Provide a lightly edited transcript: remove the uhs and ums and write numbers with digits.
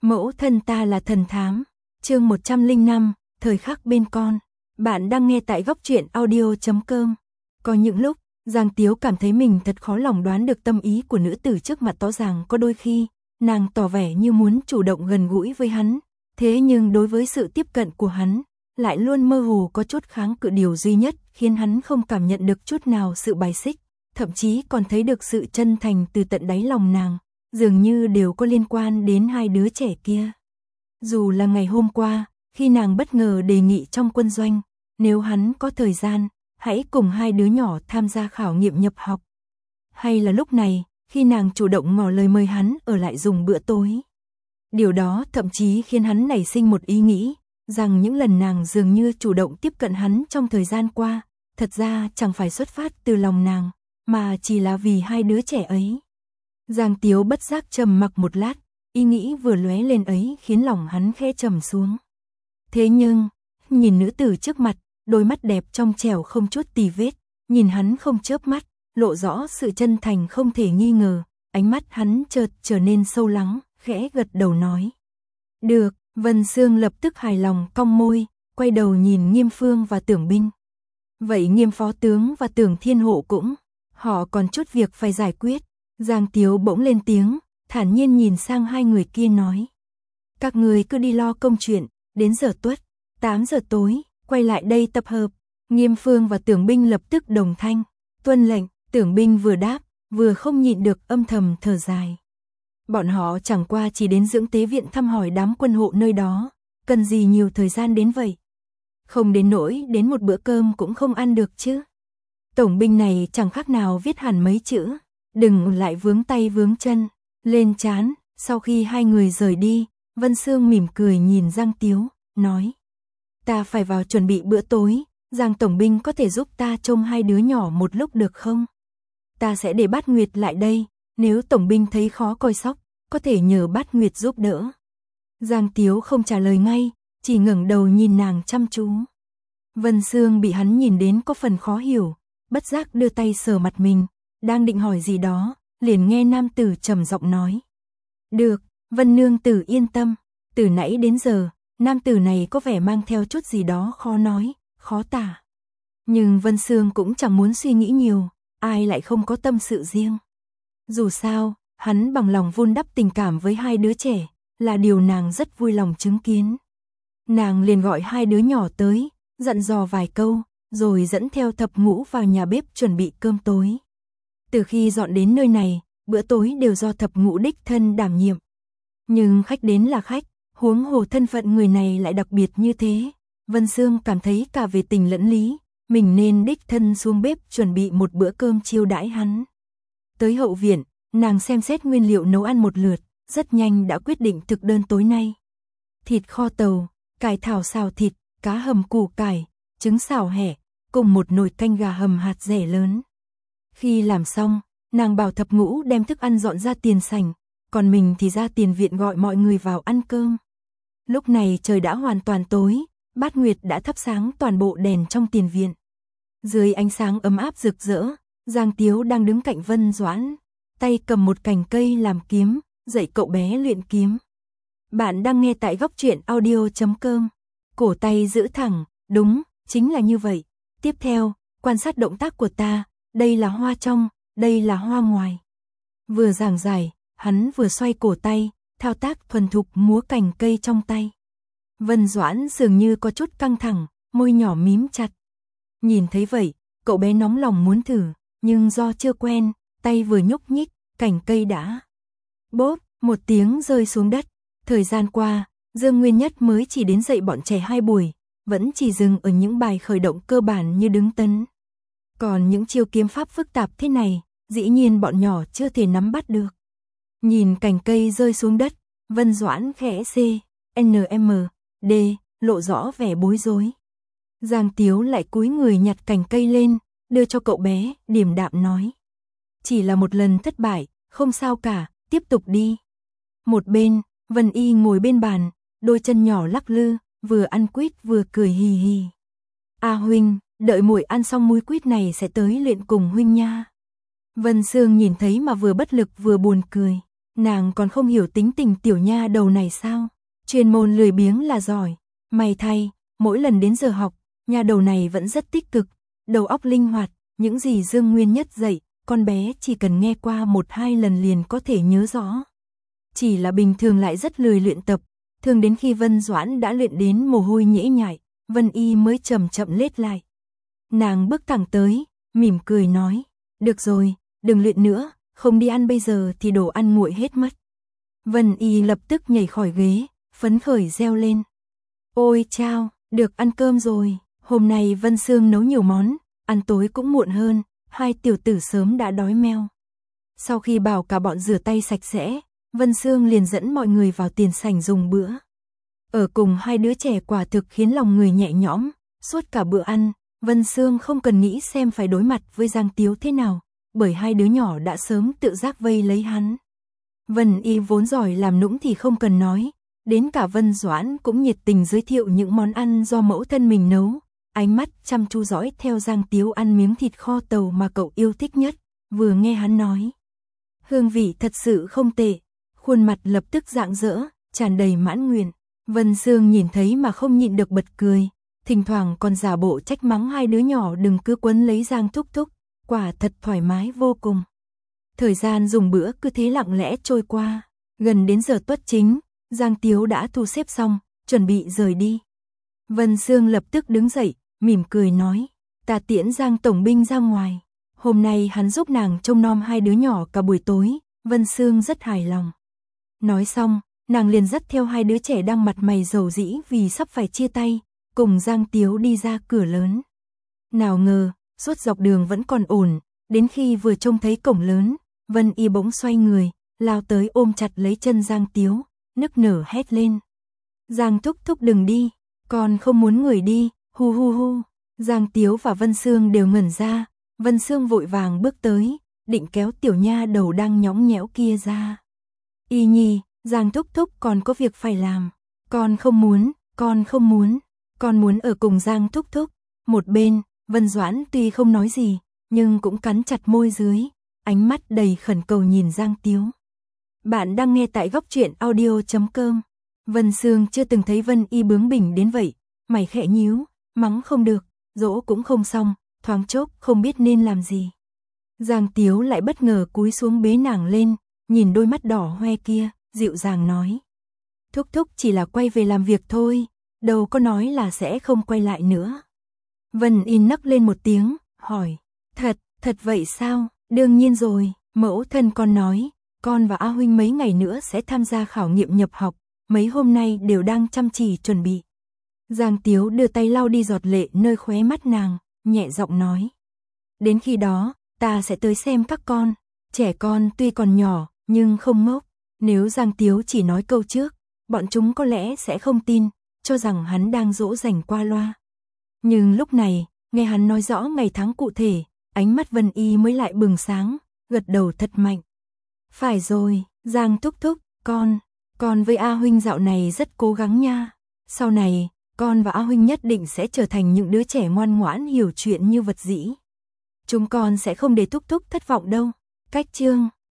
Mẫu thân ta là thần thám. Chương 105, thời khắc bên con. Bạn đang nghe tại góc truyện audio.com. Có những lúc, Giang Tiếu cảm thấy mình thật khó lòng đoán được tâm ý của nữ tử trước mặt, rõ ràng có đôi khi, nàng tỏ vẻ như muốn chủ động gần gũi với hắn, thế nhưng đối với sự tiếp cận của hắn, lại luôn mơ hồ có chút kháng cự. Điều duy nhất khiến hắn không cảm nhận được chút nào sự bài xích, thậm chí còn thấy được sự chân thành từ tận đáy lòng nàng, dường như đều có liên quan đến hai đứa trẻ kia. Dù là ngày hôm qua, khi nàng bất ngờ đề nghị trong quân doanh, nếu hắn có thời gian, hãy cùng hai đứa nhỏ tham gia khảo nghiệm nhập học. Hay là lúc này, khi nàng chủ động ngỏ lời mời hắn ở lại dùng bữa tối. Điều đó thậm chí khiến hắn nảy sinh một ý nghĩ, rằng những lần nàng dường như chủ động tiếp cận hắn trong thời gian qua, thật ra chẳng phải xuất phát từ lòng nàng, mà chỉ là vì hai đứa trẻ ấy. Giang Tiếu bất giác trầm mặc một lát, ý nghĩ vừa lóe lên ấy khiến lòng hắn khẽ trầm xuống. Thế nhưng, nhìn nữ tử trước mặt, đôi mắt đẹp trong trẻo không chút tì vết, nhìn hắn không chớp mắt, lộ rõ sự chân thành không thể nghi ngờ, ánh mắt hắn chợt trở nên sâu lắng, khẽ gật đầu nói. Được, Vân Sương lập tức hài lòng cong môi, quay đầu nhìn Nghiêm Phương và Tưởng Binh. Vậy Nghiêm phó tướng và Tưởng Thiên Hộ cũng, họ còn chút việc phải giải quyết. Giang Tiếu bỗng lên tiếng, thản nhiên nhìn sang hai người kia nói. Các người cứ đi lo công chuyện, đến giờ tuất, 8 giờ tối, quay lại đây tập hợp. Nghiêm Phương và Tưởng Binh lập tức đồng thanh, tuân lệnh. Tưởng Binh vừa đáp, vừa không nhịn được âm thầm thở dài. Bọn họ chẳng qua chỉ đến dưỡng tế viện thăm hỏi đám quân hộ nơi đó, cần gì nhiều thời gian đến vậy. Không đến nỗi đến một bữa cơm cũng không ăn được chứ. Tổng binh này chẳng khác nào viết hẳn mấy chữ, đừng lại vướng tay vướng chân, lên trán. Sau khi hai người rời đi, Vân Sương mỉm cười nhìn Giang Tiếu, nói. Ta phải vào chuẩn bị bữa tối, Giang tổng binh có thể giúp ta trông hai đứa nhỏ một lúc được không? Ta sẽ để Bát Nguyệt lại đây, nếu tổng binh thấy khó coi sóc, có thể nhờ Bát Nguyệt giúp đỡ. Giang Tiếu không trả lời ngay, chỉ ngẩng đầu nhìn nàng chăm chú. Vân Sương bị hắn nhìn đến có phần khó hiểu, bất giác đưa tay sờ mặt mình, đang định hỏi gì đó, liền nghe nam tử trầm giọng nói. Được, Vân nương tử yên tâm, từ nãy đến giờ, nam tử này có vẻ mang theo chút gì đó khó nói, khó tả. Nhưng Vân Sương cũng chẳng muốn suy nghĩ nhiều, ai lại không có tâm sự riêng. Dù sao, hắn bằng lòng vun đắp tình cảm với hai đứa trẻ, là điều nàng rất vui lòng chứng kiến. Nàng liền gọi hai đứa nhỏ tới, dặn dò vài câu, rồi dẫn theo Thập Ngũ vào nhà bếp chuẩn bị cơm tối. Từ khi dọn đến nơi này, bữa tối đều do Thập Ngũ đích thân đảm nhiệm. Nhưng khách đến là khách, huống hồ thân phận người này lại đặc biệt như thế. Vân Sương cảm thấy cả về tình lẫn lý, mình nên đích thân xuống bếp chuẩn bị một bữa cơm chiêu đãi hắn. Tới hậu viện, nàng xem xét nguyên liệu nấu ăn một lượt, rất nhanh đã quyết định thực đơn tối nay. Thịt kho tàu, cải thảo xào thịt, cá hầm củ cải, trứng xào hẹ, cùng một nồi canh gà hầm hạt dẻ lớn. Khi làm xong, nàng bảo Thập Ngũ đem thức ăn dọn ra tiền sảnh, còn mình thì ra tiền viện gọi mọi người vào ăn cơm. Lúc này trời đã hoàn toàn tối, Bát Nguyệt đã thắp sáng toàn bộ đèn trong tiền viện. Dưới ánh sáng ấm áp rực rỡ, Giang Tiếu đang đứng cạnh Vân Doãn, tay cầm một cành cây làm kiếm, dạy cậu bé luyện kiếm. Bạn đang nghe tại góc truyện audio.com. Cổ tay giữ thẳng, đúng, chính là như vậy. Tiếp theo, quan sát động tác của ta, đây là hoa trong, đây là hoa ngoài. Vừa giảng giải, hắn vừa xoay cổ tay, thao tác thuần thục múa cành cây trong tay. Vân Doãn dường như có chút căng thẳng, môi nhỏ mím chặt. Nhìn thấy vậy, cậu bé nóng lòng muốn thử, nhưng do chưa quen, tay vừa nhúc nhích, cành cây đã bốp, một tiếng rơi xuống đất. Thời gian qua, Dương Nguyên Nhất mới chỉ đến dạy bọn trẻ 2 buổi, vẫn chỉ dừng ở những bài khởi động cơ bản như đứng tấn. Còn những chiêu kiếm pháp phức tạp thế này, dĩ nhiên bọn nhỏ chưa thể nắm bắt được. Nhìn cành cây rơi xuống đất, Vân Doãn khẽ CNMD, lộ rõ vẻ bối rối. Giang Tiếu lại cúi người nhặt cành cây lên, đưa cho cậu bé, điềm đạm nói. Chỉ là một lần thất bại, không sao cả, tiếp tục đi. Một bên, Vân Y ngồi bên bàn, đôi chân nhỏ lắc lư, vừa ăn quýt vừa cười hì hì. A huynh, đợi muội ăn xong múi quýt này sẽ tới luyện cùng huynh nha. Vân Sương nhìn thấy mà vừa bất lực vừa buồn cười. Nàng còn không hiểu tính tình tiểu nha đầu này sao? Chuyên môn lười biếng là giỏi, may thay, mỗi lần đến giờ học, nha đầu này vẫn rất tích cực, đầu óc linh hoạt, những gì Dương Nguyên Nhất dạy, con bé chỉ cần nghe qua 1-2 lần liền có thể nhớ rõ. Chỉ là bình thường lại rất lười luyện tập, thường đến khi Vân Doãn đã luyện đến mồ hôi nhễ nhại, Vân Y mới chậm chậm lết lại. Nàng bước thẳng tới, mỉm cười nói, được rồi, đừng luyện nữa, không đi ăn bây giờ thì đồ ăn nguội hết mất. Vân Y lập tức nhảy khỏi ghế, phấn khởi reo lên. Ôi chao, được ăn cơm rồi, hôm nay Vân Sương nấu nhiều món, ăn tối cũng muộn hơn, hai tiểu tử sớm đã đói meo. Sau khi bảo cả bọn rửa tay sạch sẽ, Vân Sương liền dẫn mọi người vào tiền sảnh dùng bữa. Ở cùng hai đứa trẻ quả thực khiến lòng người nhẹ nhõm, suốt cả bữa ăn, Vân Sương không cần nghĩ xem phải đối mặt với Giang Tiếu thế nào, bởi hai đứa nhỏ đã sớm tự giác vây lấy hắn. Vân Y vốn giỏi làm nũng thì không cần nói, đến cả Vân Doãn cũng nhiệt tình giới thiệu những món ăn do mẫu thân mình nấu, ánh mắt chăm chú dõi theo Giang Tiếu ăn miếng thịt kho tàu mà cậu yêu thích nhất, vừa nghe hắn nói. Hương vị thật sự không tệ, khuôn mặt lập tức rạng rỡ, tràn đầy mãn nguyện. Vân Sương nhìn thấy mà không nhịn được bật cười, thỉnh thoảng còn giả bộ trách mắng hai đứa nhỏ đừng cứ quấn lấy Giang Thúc Thúc, quả thật thoải mái vô cùng. Thời gian dùng bữa cứ thế lặng lẽ trôi qua, gần đến giờ tuất chính, Giang Tiếu đã thu xếp xong, chuẩn bị rời đi. Vân Sương lập tức đứng dậy, mỉm cười nói, ta tiễn Giang Tổng binh ra ngoài. Hôm nay hắn giúp nàng trông nom hai đứa nhỏ cả buổi tối, Vân Sương rất hài lòng. Nói xong, nàng liền dắt theo hai đứa trẻ đang mặt mày rầu rĩ vì sắp phải chia tay, cùng Giang Tiếu đi ra cửa lớn. Nào ngờ, suốt dọc đường vẫn còn ổn, đến khi vừa trông thấy cổng lớn, Vân Y bỗng xoay người, lao tới ôm chặt lấy chân Giang Tiếu, nức nở hét lên. Giang Thúc Thúc đừng đi, con không muốn người đi, hu hu hu. Giang Tiếu và Vân Sương đều ngẩn ra, Vân Sương vội vàng bước tới, định kéo tiểu nha đầu đang nhõng nhẽo kia ra. Y Nhi, Giang Thúc Thúc còn có việc phải làm, con không muốn, con muốn ở cùng Giang Thúc Thúc. Một bên, Vân Doãn tuy không nói gì, nhưng cũng cắn chặt môi dưới, ánh mắt đầy khẩn cầu nhìn Giang Tiếu. Bạn đang nghe tại Góc Truyện Audio.com. Vân Sương chưa từng thấy Vân Y bướng bỉnh đến vậy, mày khẽ nhíu, mắng không được, dỗ cũng không xong, thoáng chốc không biết nên làm gì. Giang Tiếu lại bất ngờ cúi xuống bế nàng lên, nhìn đôi mắt đỏ hoe kia, dịu dàng nói. Thúc Thúc chỉ là quay về làm việc thôi, đâu có nói là sẽ không quay lại nữa. Vân Y nấc lên một tiếng, hỏi, thật vậy sao? Đương nhiên rồi, mẫu thân con nói, con và A Huynh mấy ngày nữa sẽ tham gia khảo nghiệm nhập học, mấy hôm nay đều đang chăm chỉ chuẩn bị. Giang Tiếu đưa tay lau đi giọt lệ nơi khóe mắt nàng, nhẹ giọng nói. Đến khi đó, ta sẽ tới xem các con, trẻ con tuy còn nhỏ, nhưng không ngốc. Nếu Giang Tiếu chỉ nói câu trước, bọn chúng có lẽ sẽ không tin, cho rằng hắn đang dỗ dành qua loa. Nhưng lúc này, nghe hắn nói rõ ngày tháng cụ thể, ánh mắt Vân Y mới lại bừng sáng, gật đầu thật mạnh. Phải rồi, Giang Thúc Thúc, con với A Huynh dạo này rất cố gắng nha. Sau này, con và A Huynh nhất định sẽ trở thành những đứa trẻ ngoan ngoãn hiểu chuyện như vật dĩ. Chúng con sẽ không để Thúc Thúc thất vọng đâu. Cách chương